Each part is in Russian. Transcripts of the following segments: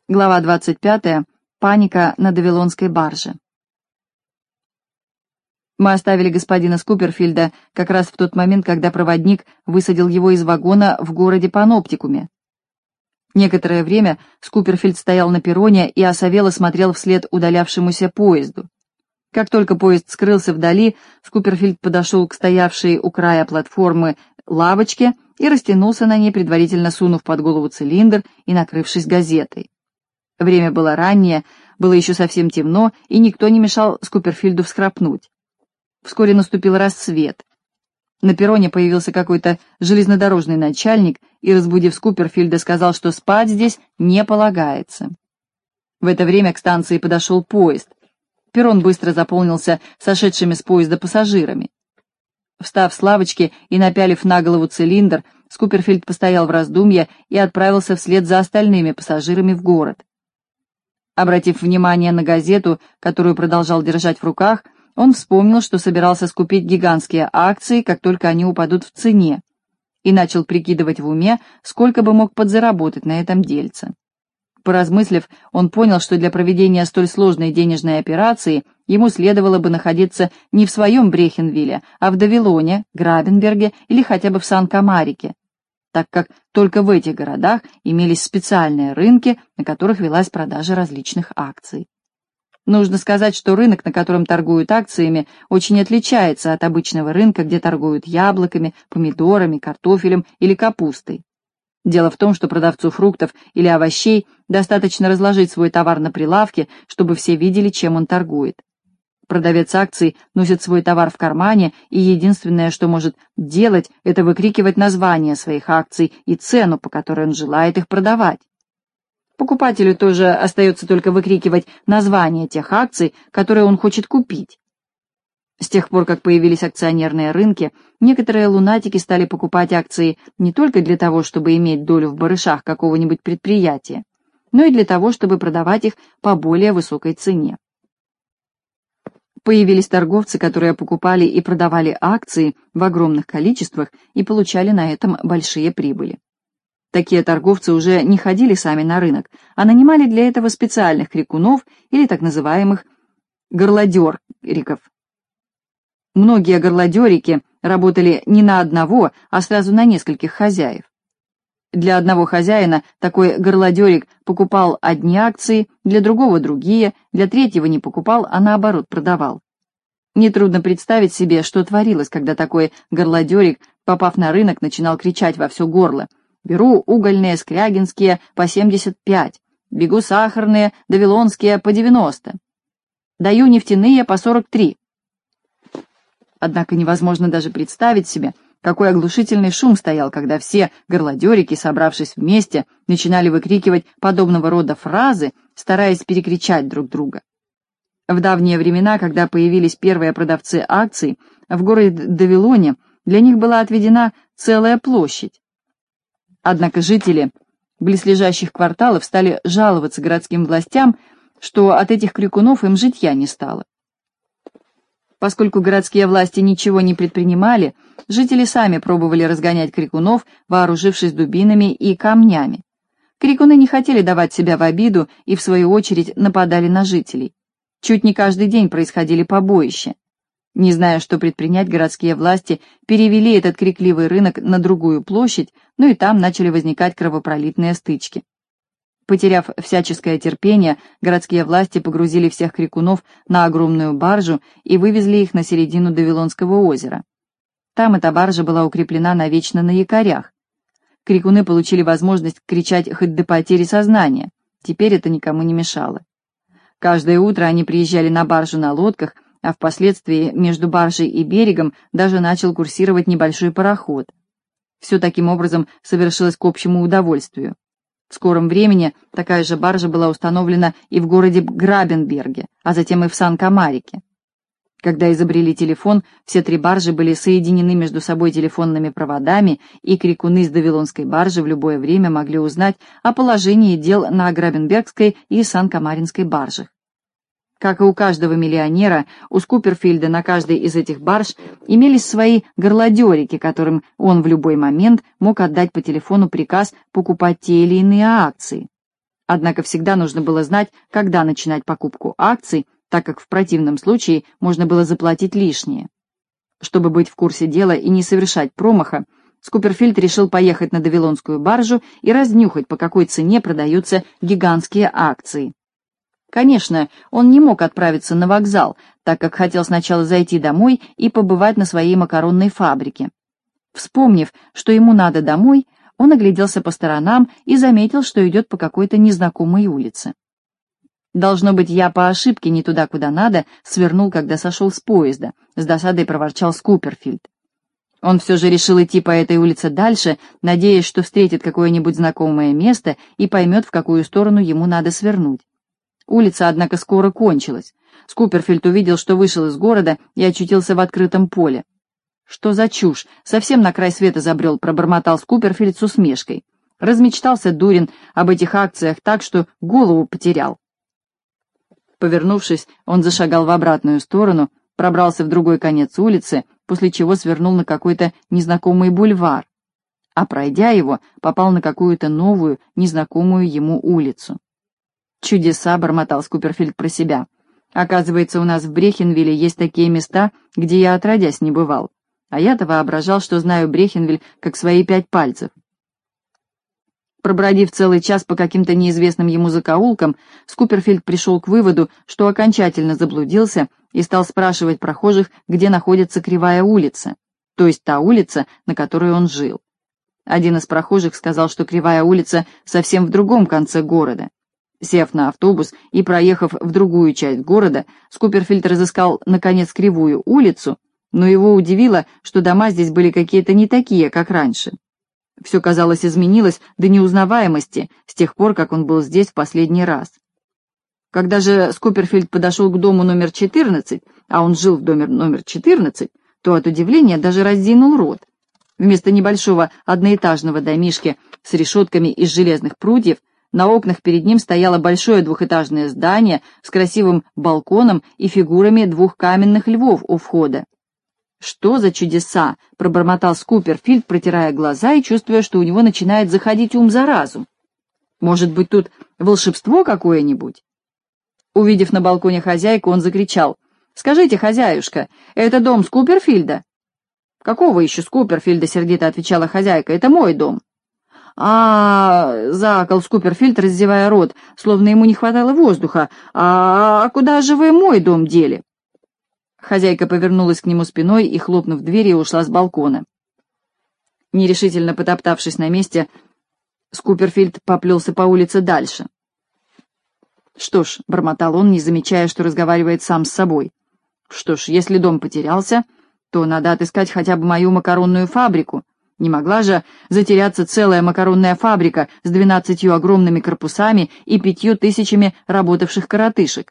Глава 25. Паника на Давилонской барже. Мы оставили господина Скуперфильда как раз в тот момент, когда проводник высадил его из вагона в городе Паноптикуме. Некоторое время Скуперфильд стоял на перроне и осовело смотрел вслед удалявшемуся поезду. Как только поезд скрылся вдали, Скуперфильд подошел к стоявшей у края платформы лавочке и растянулся на ней, предварительно сунув под голову цилиндр и накрывшись газетой. Время было раннее, было еще совсем темно, и никто не мешал Скуперфильду всхрапнуть. Вскоре наступил рассвет. На перроне появился какой-то железнодорожный начальник и, разбудив Скуперфильда, сказал, что спать здесь не полагается. В это время к станции подошел поезд. Перрон быстро заполнился сошедшими с поезда пассажирами. Встав с лавочки и напялив на голову цилиндр, Скуперфильд постоял в раздумье и отправился вслед за остальными пассажирами в город. Обратив внимание на газету, которую продолжал держать в руках, он вспомнил, что собирался скупить гигантские акции, как только они упадут в цене, и начал прикидывать в уме, сколько бы мог подзаработать на этом дельце. Поразмыслив, он понял, что для проведения столь сложной денежной операции ему следовало бы находиться не в своем Брехенвилле, а в Давилоне, Грабенберге или хотя бы в Сан-Камарике, так как только в этих городах имелись специальные рынки, на которых велась продажа различных акций. Нужно сказать, что рынок, на котором торгуют акциями, очень отличается от обычного рынка, где торгуют яблоками, помидорами, картофелем или капустой. Дело в том, что продавцу фруктов или овощей достаточно разложить свой товар на прилавке, чтобы все видели, чем он торгует. Продавец акций носит свой товар в кармане, и единственное, что может делать, это выкрикивать название своих акций и цену, по которой он желает их продавать. Покупателю тоже остается только выкрикивать название тех акций, которые он хочет купить. С тех пор, как появились акционерные рынки, некоторые лунатики стали покупать акции не только для того, чтобы иметь долю в барышах какого-нибудь предприятия, но и для того, чтобы продавать их по более высокой цене. Появились торговцы, которые покупали и продавали акции в огромных количествах и получали на этом большие прибыли. Такие торговцы уже не ходили сами на рынок, а нанимали для этого специальных крикунов или так называемых горлодериков. Многие горлодерики работали не на одного, а сразу на нескольких хозяев. Для одного хозяина такой горлодерик покупал одни акции, для другого другие, для третьего не покупал, а наоборот продавал. Нетрудно представить себе, что творилось, когда такой горлодерик, попав на рынок, начинал кричать во все горло: «Беру угольные скрягинские по 75, бегу сахарные, давилонские по 90, даю нефтяные по 43». Однако невозможно даже представить себе, какой оглушительный шум стоял, когда все горлодерики, собравшись вместе, начинали выкрикивать подобного рода фразы, стараясь перекричать друг друга. В давние времена, когда появились первые продавцы акций, в городе Давилоне для них была отведена целая площадь. Однако жители близлежащих кварталов стали жаловаться городским властям, что от этих крикунов им житья не стало. Поскольку городские власти ничего не предпринимали, жители сами пробовали разгонять крикунов, вооружившись дубинами и камнями. Крикуны не хотели давать себя в обиду и, в свою очередь, нападали на жителей. Чуть не каждый день происходили побоища. Не зная, что предпринять, городские власти перевели этот крикливый рынок на другую площадь, но и там начали возникать кровопролитные стычки. Потеряв всяческое терпение, городские власти погрузили всех крикунов на огромную баржу и вывезли их на середину Давилонского озера. Там эта баржа была укреплена навечно на якорях. Крикуны получили возможность кричать хоть до потери сознания. Теперь это никому не мешало. Каждое утро они приезжали на баржу на лодках, а впоследствии между баржей и берегом даже начал курсировать небольшой пароход. Все таким образом совершилось к общему удовольствию. В скором времени такая же баржа была установлена и в городе Грабенберге, а затем и в Сан-Камарике. Когда изобрели телефон, все три баржи были соединены между собой телефонными проводами, и крикуны с Давилонской баржи в любое время могли узнать о положении дел на Грабенбергской и Сан-Камаринской баржах. Как и у каждого миллионера, у Скуперфильда на каждой из этих барж имелись свои горлодерики, которым он в любой момент мог отдать по телефону приказ покупать те или иные акции. Однако всегда нужно было знать, когда начинать покупку акций, так как в противном случае можно было заплатить лишнее. Чтобы быть в курсе дела и не совершать промаха, Скуперфильд решил поехать на Давилонскую баржу и разнюхать, по какой цене продаются гигантские акции. Конечно, он не мог отправиться на вокзал, так как хотел сначала зайти домой и побывать на своей макаронной фабрике. Вспомнив, что ему надо домой, он огляделся по сторонам и заметил, что идет по какой-то незнакомой улице. «Должно быть, я по ошибке не туда, куда надо, свернул, когда сошел с поезда», — с досадой проворчал Скуперфильд. Он все же решил идти по этой улице дальше, надеясь, что встретит какое-нибудь знакомое место и поймет, в какую сторону ему надо свернуть. Улица, однако, скоро кончилась. Скуперфильд увидел, что вышел из города и очутился в открытом поле. «Что за чушь? Совсем на край света забрел», — пробормотал Скуперфильд с усмешкой. Размечтался дурень об этих акциях так, что голову потерял. Повернувшись, он зашагал в обратную сторону, пробрался в другой конец улицы, после чего свернул на какой-то незнакомый бульвар, а, пройдя его, попал на какую-то новую, незнакомую ему улицу. «Чудеса», — бормотал Скуперфильд про себя. «Оказывается, у нас в Брехенвилле есть такие места, где я отродясь не бывал. А я-то воображал, что знаю Брехенвиль как свои 5 пальцев». Пробродив целый час по каким-то неизвестным ему закоулкам, Скуперфильд пришел к выводу, что окончательно заблудился, и стал спрашивать прохожих, где находится Кривая улица, то есть та улица, на которой он жил. Один из прохожих сказал, что Кривая улица совсем в другом конце города. Сев на автобус и проехав в другую часть города, Скуперфильд разыскал, наконец, Кривую улицу, но его удивило, что дома здесь были какие-то не такие, как раньше. Все, казалось, изменилось до неузнаваемости с тех пор, как он был здесь в последний раз. Когда же Скуперфильд подошел к дому номер 14, а он жил в доме номер 14, то от удивления даже разинул рот. Вместо небольшого одноэтажного домишки с решетками из железных прутьев на окнах перед ним стояло большое двухэтажное здание с красивым балконом и фигурами 2 каменных львов у входа. «Что за чудеса!» — пробормотал Скуперфильд, протирая глаза и чувствуя, что у него начинает заходить ум за разум. «Может быть, тут волшебство какое-нибудь?» Увидев на балконе хозяйку, он закричал: «Скажите, хозяюшка, это дом Скуперфильда?» «Какого еще Скуперфильда?» — сердито отвечала хозяйка. «Это мой дом». Заакал Скуперфильд, раздевая рот, словно ему не хватало воздуха. «А куда же вы мой дом дели?» Хозяйка повернулась к нему спиной и, хлопнув дверью, ушла с балкона. Нерешительно потоптавшись на месте, Скуперфильд поплелся по улице дальше. «Что ж», — бормотал он, не замечая, что разговаривает сам с собой, «что ж, если дом потерялся, то надо отыскать хотя бы мою макаронную фабрику. Не могла же затеряться целая макаронная фабрика с 12 огромными корпусами и 5000 работавших коротышек».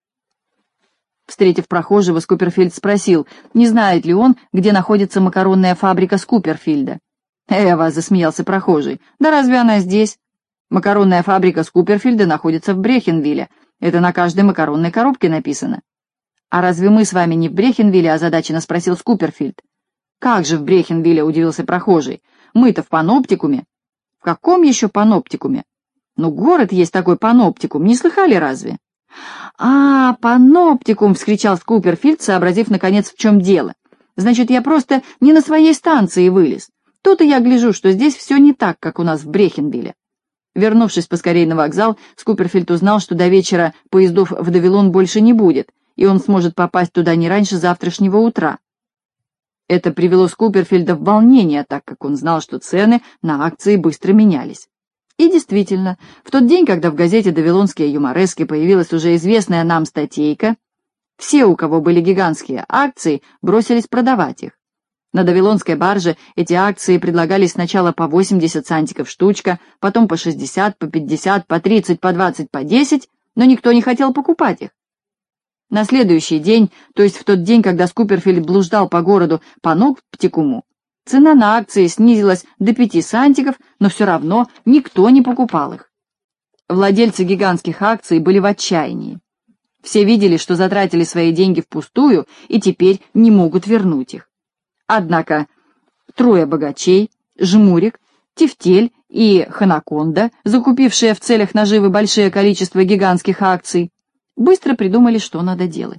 Встретив прохожего, Скуперфильд спросил, не знает ли он, где находится макаронная фабрика Скуперфильда. «Эва», — засмеялся прохожий, — «да разве она здесь? Макаронная фабрика Скуперфильда находится в Брехенвилле. Это на каждой макаронной коробке написано». «А разве мы с вами не в Брехенвилле?» — озадаченно спросил Скуперфильд. «Как же в Брехенвилле?» — удивился прохожий. «Мы-то в паноптикуме». «В каком еще паноптикуме?» «Ну, город есть такой паноптикум, не слыхали разве?» «Паноптикум!» — вскричал Скуперфильд, сообразив, наконец, в чем дело. «Значит, я просто не на своей станции вылез. Тут и я гляжу, что здесь все не так, как у нас в Брехенвилле». Вернувшись поскорей на вокзал, Скуперфильд узнал, что до вечера поездов в Давилон больше не будет, и он сможет попасть туда не раньше завтрашнего утра. Это привело Скуперфильда в волнение, так как он знал, что цены на акции быстро менялись. И действительно, в тот день, когда в газете «Давилонские юморески» появилась уже известная нам статейка, все, у кого были гигантские акции, бросились продавать их. На Давилонской барже эти акции предлагались сначала по 80 сантиков штучка, потом по 60, по 50, по 30, по 20, по 10, но никто не хотел покупать их. На следующий день, то есть в тот день, когда Скуперфильд блуждал по городу паноптикуму, цена на акции снизилась до 5 сантиков, но все равно никто не покупал их. Владельцы гигантских акций были в отчаянии. Все видели, что затратили свои деньги впустую и теперь не могут вернуть их. Однако 3 богачей, Жмурик, Тефтель и Ханаконда, закупившие в целях наживы большое количество гигантских акций, быстро придумали, что надо делать.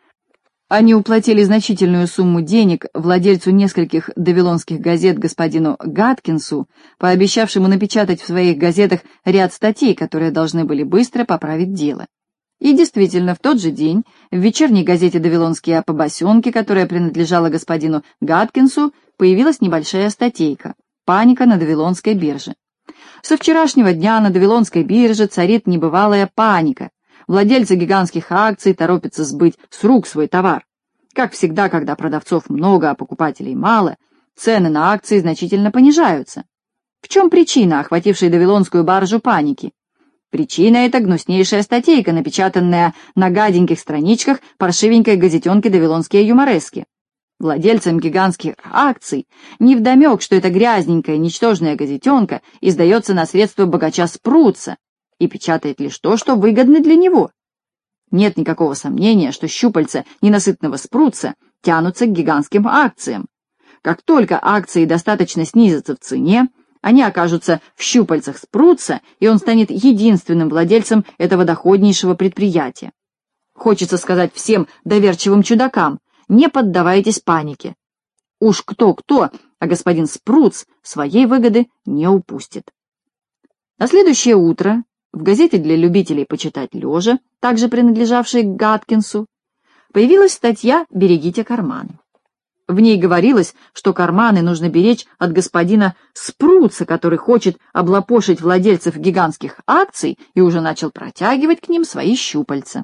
Они уплатили значительную сумму денег владельцу нескольких девилонских газет господину Гаткинсу, пообещавшему напечатать в своих газетах ряд статей, которые должны были быстро поправить дело. И действительно, в тот же день в вечерней газете «Девилонские побосенки», которая принадлежала господину Гаткинсу, появилась небольшая статейка «Паника на Девилонской бирже». Со вчерашнего дня на Девилонской бирже царит небывалая паника. Владельцы гигантских акций торопятся сбыть с рук свой товар. Как всегда, когда продавцов много, а покупателей мало, цены на акции значительно понижаются. В чем причина, охватившей Девилонскую баржу паники? Причина — это гнуснейшая статейка, напечатанная на гаденьких страничках паршивенькой газетенки «Девилонские юморески». Владельцам гигантских акций невдомек, что эта грязненькая, ничтожная газетенка издается на средства богача Спруца и печатает лишь то, что выгодно для него. Нет никакого сомнения, что щупальца ненасытного Спруца тянутся к гигантским акциям. Как только акции достаточно снизятся в цене, они окажутся в щупальцах Спруца, и он станет единственным владельцем этого доходнейшего предприятия. Хочется сказать всем доверчивым чудакам: не поддавайтесь панике. Уж кто-кто, а господин Спруц своей выгоды не упустит. На следующее утро в газете для любителей почитать лежа, также принадлежавшей к Гаткинсу, появилась статья «Берегите карманы». В ней говорилось, что карманы нужно беречь от господина Спруца, который хочет облапошить владельцев гигантских акций и уже начал протягивать к ним свои щупальца.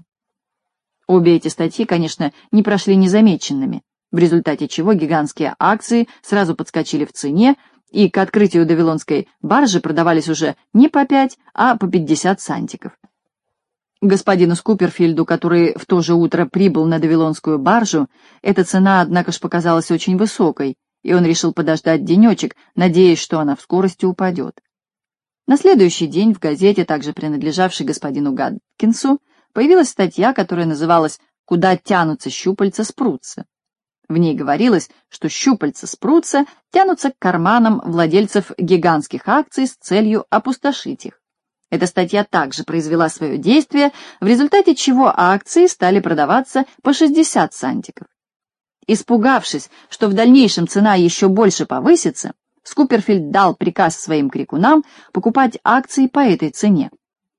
Обе эти статьи, конечно, не прошли незамеченными, в результате чего гигантские акции сразу подскочили в цене, и к открытию Девилонской баржи продавались уже не по 5, а по 50 сантиков. Господину Скуперфильду, который в то же утро прибыл на Девилонскую баржу, эта цена, однако ж, показалась очень высокой, и он решил подождать денечек, надеясь, что она в скорости упадет. На следующий день в газете, также принадлежавшей господину Гаткинсу, появилась статья, которая называлась «Куда тянутся щупальца Спруца». В ней говорилось, что щупальца Спруца тянутся к карманам владельцев гигантских акций с целью опустошить их. Эта статья также произвела свое действие, в результате чего акции стали продаваться по 60 сантиков. Испугавшись, что в дальнейшем цена еще больше повысится, Скуперфильд дал приказ своим крикунам покупать акции по этой цене.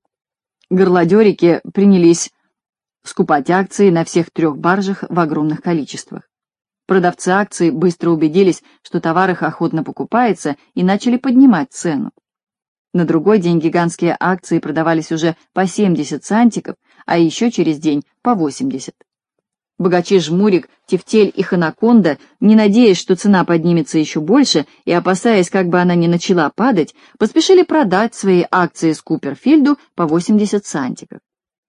Горлодерики принялись скупать акции на всех 3 баржах в огромных количествах. Продавцы акций быстро убедились, что товар их охотно покупается, и начали поднимать цену. На другой день гигантские акции продавались уже по 70 сантиков, а еще через день по 80. Богачи Жмурик, Тефтель и Ханаконда, не надеясь, что цена поднимется еще больше, и опасаясь, как бы она ни начала падать, поспешили продать свои акции Скуперфильду по 80 сантиков.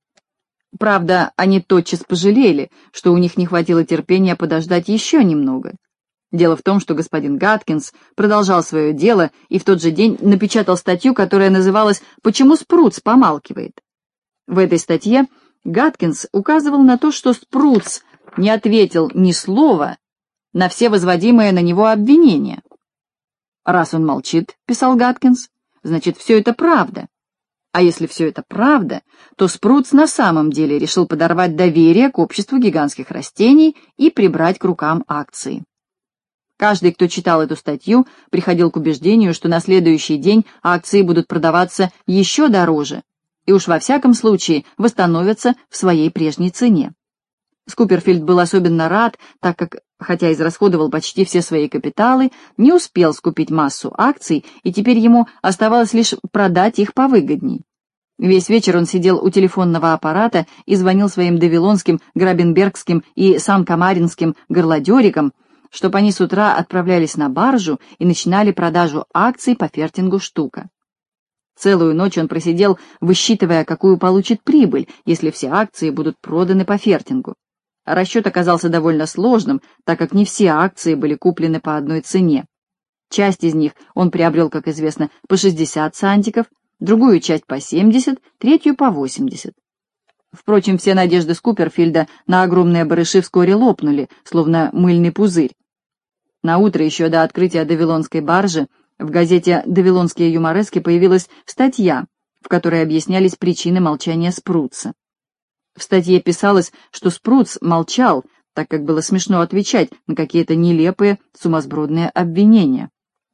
Правда, они тотчас пожалели, что у них не хватило терпения подождать еще немного. Дело в том, что господин Гаткинс продолжал свое дело и в тот же день напечатал статью, которая называлась «Почему Спруц помалкивает?». В этой статье Гаткинс указывал на то, что Спруц не ответил ни слова на все возводимые на него обвинения. «Раз он молчит, — писал Гаткинс, — значит, все это правда. А если все это правда, то Спруц на самом деле решил подорвать доверие к обществу гигантских растений и прибрать к рукам акции». Каждый, кто читал эту статью, приходил к убеждению, что на следующий день акции будут продаваться еще дороже, и уж во всяком случае восстановятся в своей прежней цене. Скуперфильд был особенно рад, так как, хотя израсходовал почти все свои капиталы, не успел скупить массу акций, и теперь ему оставалось лишь продать их повыгодней. Весь вечер он сидел у телефонного аппарата и звонил своим девилонским, грабенбергским и сан-камаринским горлодерикам, чтобы они с утра отправлялись на баржу и начинали продажу акций по фертингу штука. Целую ночь он просидел, высчитывая, какую получит прибыль, если все акции будут проданы по фертингу. Расчет оказался довольно сложным, так как не все акции были куплены по одной цене. Часть из них он приобрел, как известно, по 60 сантиков, другую часть по 70, третью по 80. Впрочем, все надежды Скуперфильда на огромные барыши вскоре лопнули, словно мыльный пузырь. Наутро, еще до открытия Девилонской баржи, В газете «Девилонские юморески» появилась статья, в которой объяснялись причины молчания Спруца. В статье писалось, что Спруц молчал, так как было смешно отвечать на какие-то нелепые, сумасбродные обвинения.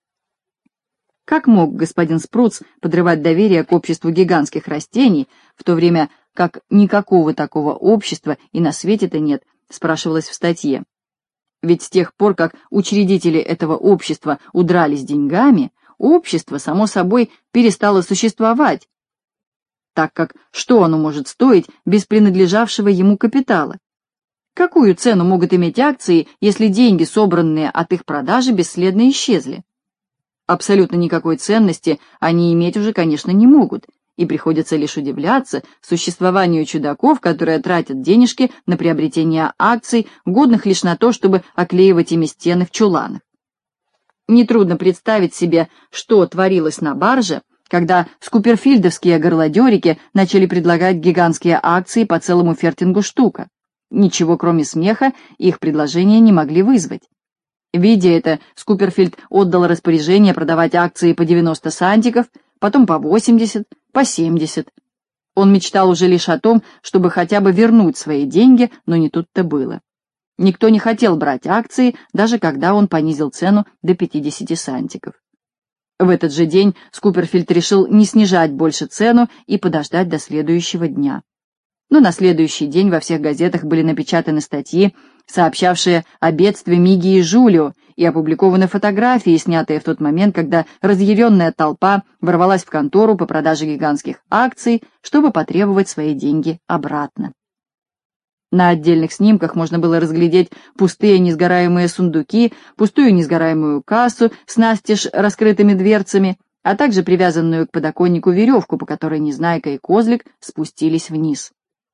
Как мог господин Спруц подрывать доверие к обществу гигантских растений, в то время как никакого такого общества и на свете-то нет, спрашивалось в статье. Ведь с тех пор, как учредители этого общества удрали с деньгами, общество, само собой, перестало существовать, так как что оно может стоить без принадлежавшего ему капитала? Какую цену могут иметь акции, если деньги, собранные от их продажи, бесследно исчезли? Абсолютно никакой ценности они иметь уже, конечно, не могут, и приходится лишь удивляться существованию чудаков, которые тратят денежки на приобретение акций, годных лишь на то, чтобы оклеивать ими стены в чуланах. Нетрудно представить себе, что творилось на барже, когда скуперфильдовские горлодерики начали предлагать гигантские акции по целому фертингу штука. Ничего, кроме смеха, их предложения не могли вызвать. Видя это, Скуперфильд отдал распоряжение продавать акции по 90 сантиков, потом по 80, по 70. Он мечтал уже лишь о том, чтобы хотя бы вернуть свои деньги, но не тут-то было. Никто не хотел брать акции, даже когда он понизил цену до 50 сантиков. В этот же день Скуперфильд решил не снижать больше цену и подождать до следующего дня. Но на следующий день во всех газетах были напечатаны статьи, сообщавшие о бедствии Миги и Жулио, и опубликованы фотографии, снятые в тот момент, когда разъяренная толпа ворвалась в контору по продаже гигантских акций, чтобы потребовать свои деньги обратно. На отдельных снимках можно было разглядеть пустые несгораемые сундуки, пустую несгораемую кассу с настежь раскрытыми дверцами, а также привязанную к подоконнику веревку, по которой Незнайка и Козлик спустились вниз.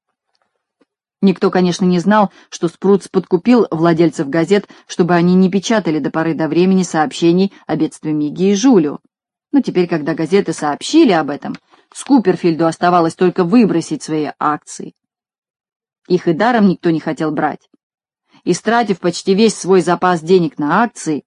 Никто, конечно, не знал, что Спруц подкупил владельцев газет, чтобы они не печатали до поры до времени сообщений о бедствии Миги и Жулио. Но теперь, когда газеты сообщили об этом, Скуперфильду оставалось только выбросить свои акции. Их и даром никто не хотел брать. Истратив почти весь свой запас денег на акции,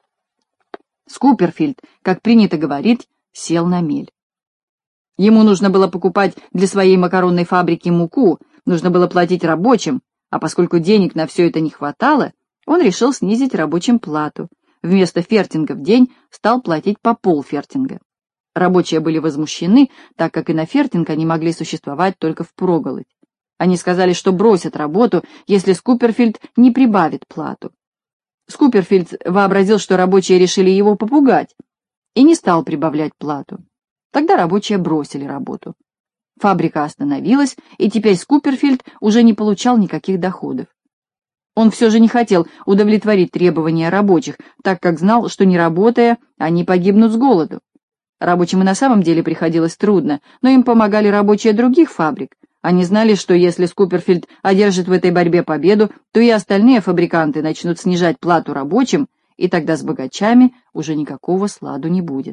Скуперфильд, как принято говорить, сел на мель. Ему нужно было покупать для своей макаронной фабрики муку, нужно было платить рабочим, а поскольку денег на все это не хватало, он решил снизить рабочим плату. Вместо фертинга в день стал платить по полфертинга. Рабочие были возмущены, так как и на фертинг они могли существовать только впроголодь. Они сказали, что бросят работу, если Скуперфильд не прибавит плату. Скуперфильд вообразил, что рабочие решили его попугать, и не стал прибавлять плату. Тогда рабочие бросили работу. Фабрика остановилась, и теперь Скуперфильд уже не получал никаких доходов. Он все же не хотел удовлетворить требования рабочих, так как знал, что не работая, они погибнут с голоду. Рабочим и на самом деле приходилось трудно, но им помогали рабочие других фабрик. Они знали, что если Скуперфильд одержит в этой борьбе победу, то и остальные фабриканты начнут снижать плату рабочим, и тогда с богачами уже никакого сладу не будет.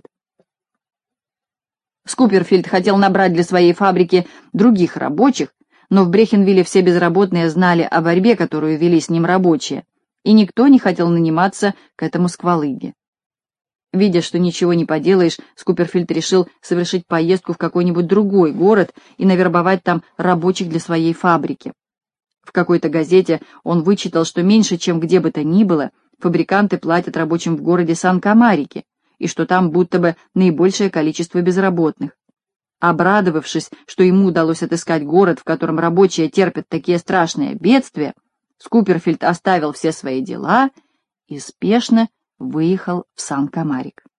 Скуперфильд хотел набрать для своей фабрики других рабочих, но в Брехенвилле все безработные знали о борьбе, которую вели с ним рабочие, и никто не хотел наниматься к этому сквалыге. Видя, что ничего не поделаешь, Скуперфильд решил совершить поездку в какой-нибудь другой город и навербовать там рабочих для своей фабрики. В какой-то газете он вычитал, что меньше, чем где бы то ни было, фабриканты платят рабочим в городе Сан-Камарике, и что там будто бы наибольшее количество безработных. Обрадовавшись, что ему удалось отыскать город, в котором рабочие терпят такие страшные бедствия, Скуперфильд оставил все свои дела и спешно выехал в Сан-Камарик.